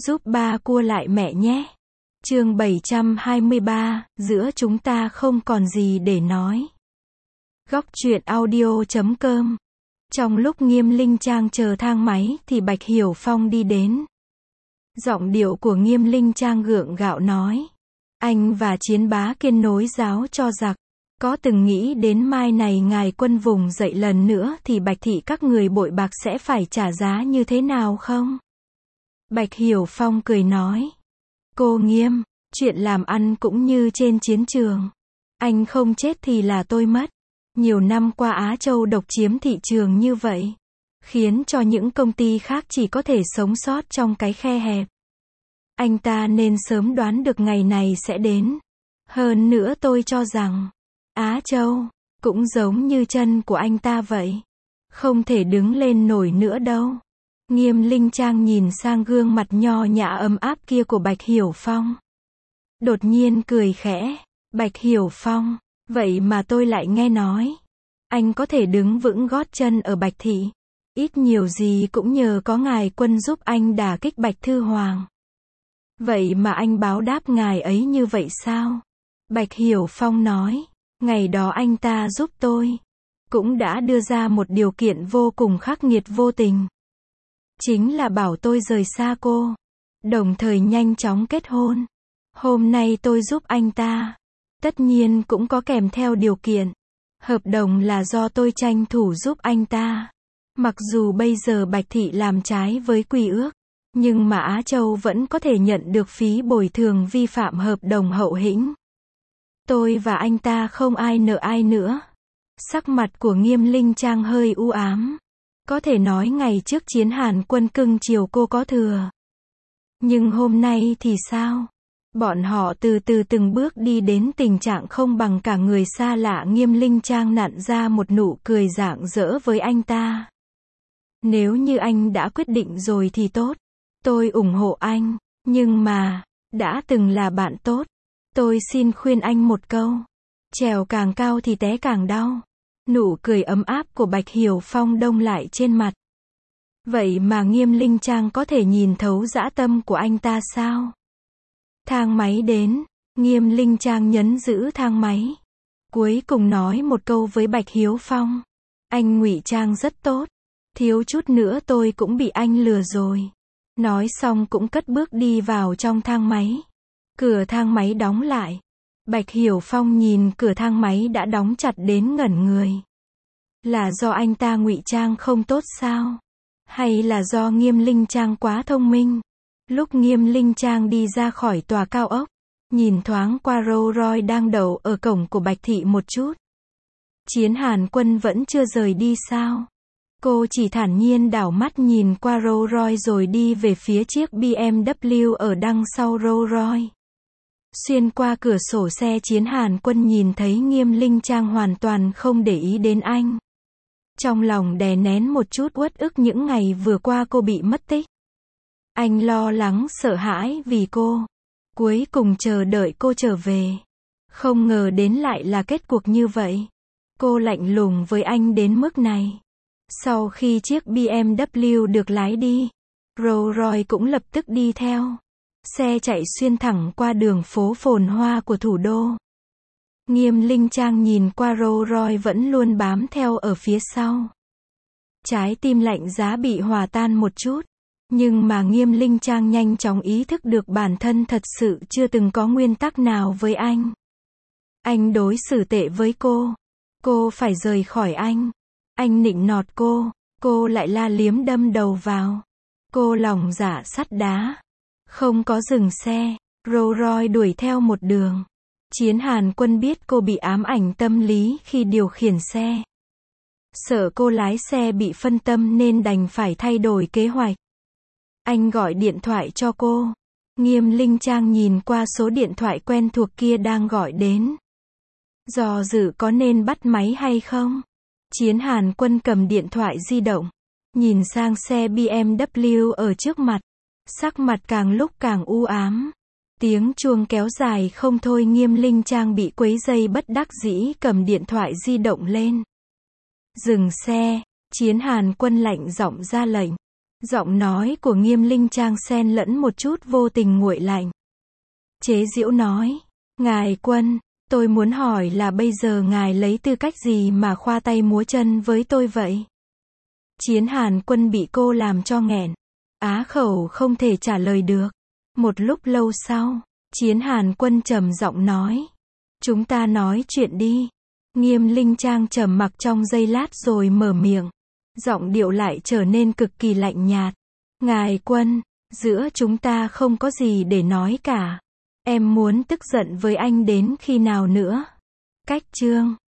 Giúp ba cua lại mẹ nhé. Chương 723, giữa chúng ta không còn gì để nói. Góc truyện audio.com. Trong lúc Nghiêm Linh Trang chờ thang máy thì Bạch Hiểu Phong đi đến. Giọng điệu của Nghiêm Linh Trang gượng gạo nói: anh và Chiến Bá Kiên nối giáo cho giặc. Có từng nghĩ đến mai này ngài quân vùng dậy lần nữa thì Bạch thị các người bội bạc sẽ phải trả giá như thế nào không? Bạch Hiểu Phong cười nói: cô Nghiêm, chuyện làm ăn cũng như trên chiến trường. Anh không chết thì là tôi mất. Nhiều năm qua Á Châu độc chiếm thị trường như vậy, khiến cho những công ty khác chỉ có thể sống sót trong cái khe hẹp. Anh ta nên sớm đoán được ngày này sẽ đến. Hơn nữa tôi cho rằng, Á Châu, cũng giống như chân của anh ta vậy. Không thể đứng lên nổi nữa đâu. Nghiêm Linh Trang nhìn sang gương mặt nho nhã ấm áp kia của Bạch Hiểu Phong. Đột nhiên cười khẽ. Bạch Hiểu Phong, vậy mà tôi lại nghe nói, anh có thể đứng vững gót chân ở Bạch thị. Ít nhiều gì cũng nhờ có ngài quân giúp anh đả kích Bạch Thư Hoàng. Vậy mà anh báo đáp ngài ấy như vậy sao? Bạch Hiểu Phong nói, ngày đó anh ta giúp tôi, cũng đã đưa ra một điều kiện vô cùng khắc nghiệt vô tình. Chính là bảo tôi rời xa cô, đồng thời nhanh chóng kết hôn. Hôm nay tôi giúp anh ta, tất nhiên cũng có kèm theo điều kiện. Hợp đồng là do tôi tranh thủ giúp anh ta. Mặc dù bây giờ Bạch thị làm trái với quy ước, nhưng mà Á Châu vẫn có thể nhận được phí bồi thường vi phạm hợp đồng hậu hĩnh. Tôi và anh ta không ai nợ ai nữa. Sắc mặt của Nghiêm Linh Trang hơi u ám. Có thể nói ngày trước Chiến Hàn Quân cưng chiều cô có thừa. Nhưng hôm nay thì sao? Bọn họ từ từ từng bước đi đến tình trạng không bằng cả người xa lạ. Nghiêm Linh Trang nặn ra một nụ cười rạng rỡ với anh ta. Nếu như anh đã quyết định rồi thì tốt. Tôi ủng hộ anh. Nhưng mà, đã từng là bạn tốt. Tôi xin khuyên anh một câu. Trèo càng cao thì té càng đau. Nụ cười ấm áp của Bạch Hiểu Phong đông lại trên mặt. Vậy mà Nghiêm Linh Trang có thể nhìn thấu dã tâm của anh ta sao? Thang máy đến, Nghiêm Linh Trang nhấn giữ thang máy. Cuối cùng nói một câu với Bạch Hiểu Phong. Anh ngụy trang rất tốt. Thiếu chút nữa tôi cũng bị anh lừa rồi. Nói xong cũng cất bước đi vào trong thang máy. Cửa thang máy đóng lại. Bạch Hiểu Phong nhìn cửa thang máy đã đóng chặt đến ngẩn người. Là do anh ta ngụy trang không tốt sao? Hay là do Nghiêm Linh Trang quá thông minh? Lúc Nghiêm Linh Trang đi ra khỏi tòa cao ốc, nhìn thoáng qua Rolls Royce đang đậu ở cổng của Bạch thị một chút. Chiến Hàn Quân vẫn chưa rời đi sao? Cô chỉ thản nhiên đảo mắt nhìn qua Rolls Royce rồi đi về phía chiếc BMW ở đằng sau Rolls Royce. Xuyên qua cửa sổ xe Chiến Hàn Quân nhìn thấy Nghiêm Linh Trang hoàn toàn không để ý đến anh. Trong lòng đè nén một chút uất ức những ngày vừa qua cô bị mất tích. Anh lo lắng sợ hãi vì cô. Cuối cùng chờ đợi cô trở về. Không ngờ đến lại là kết cuộc như vậy. Cô lạnh lùng với anh đến mức này. Sau khi chiếc BMW được lái đi, Rolls Royce cũng lập tức đi theo. Xe chạy xuyên thẳng qua đường phố phồn hoa của thủ đô. Nghiêm Linh Trang nhìn qua Rolls Royce vẫn luôn bám theo ở phía sau. Trái tim lạnh giá bị hòa tan một chút. Nhưng mà Nghiêm Linh Trang nhanh chóng ý thức được bản thân thật sự chưa từng có nguyên tắc nào với anh. Anh đối xử tệ với cô phải rời khỏi anh. Anh nịnh nọt cô lại la liếm đâm đầu vào. Cô lòng dạ sắt đá. Không có dừng xe, Rolls Royce đuổi theo một đường. Chiến Hàn Quân biết cô bị ám ảnh tâm lý khi điều khiển xe. Sợ cô lái xe bị phân tâm nên đành phải thay đổi kế hoạch. Anh gọi điện thoại cho cô. Nghiêm Linh Trang nhìn qua số điện thoại quen thuộc kia đang gọi đến. Do dự có nên bắt máy hay không? Chiến Hàn Quân cầm điện thoại di động, nhìn sang xe BMW ở trước mặt. Sắc mặt càng lúc càng u ám. Tiếng chuông kéo dài không thôi. Nghiêm Linh Trang bị quấy rầy bất đắc dĩ cầm điện thoại di động lên. Dừng xe, Chiến Hàn Quân lạnh giọng ra lệnh. Giọng nói của Nghiêm Linh Trang xen lẫn một chút vô tình nguội lạnh. Chế giễu nói, ngài Quân, tôi muốn hỏi là bây giờ ngài lấy tư cách gì mà khoa tay múa chân với tôi vậy? Chiến Hàn Quân bị cô làm cho nghẹn. Á khẩu không thể trả lời được. Một lúc lâu sau, Chiến Hàn Quân trầm giọng nói. Chúng ta nói chuyện đi. Nghiêm Linh Trang trầm mặc trong giây lát rồi mở miệng. Giọng điệu lại trở nên cực kỳ lạnh nhạt. Ngài Quân, giữa chúng ta không có gì để nói cả. Em muốn tức giận với anh đến khi nào nữa? Cách chương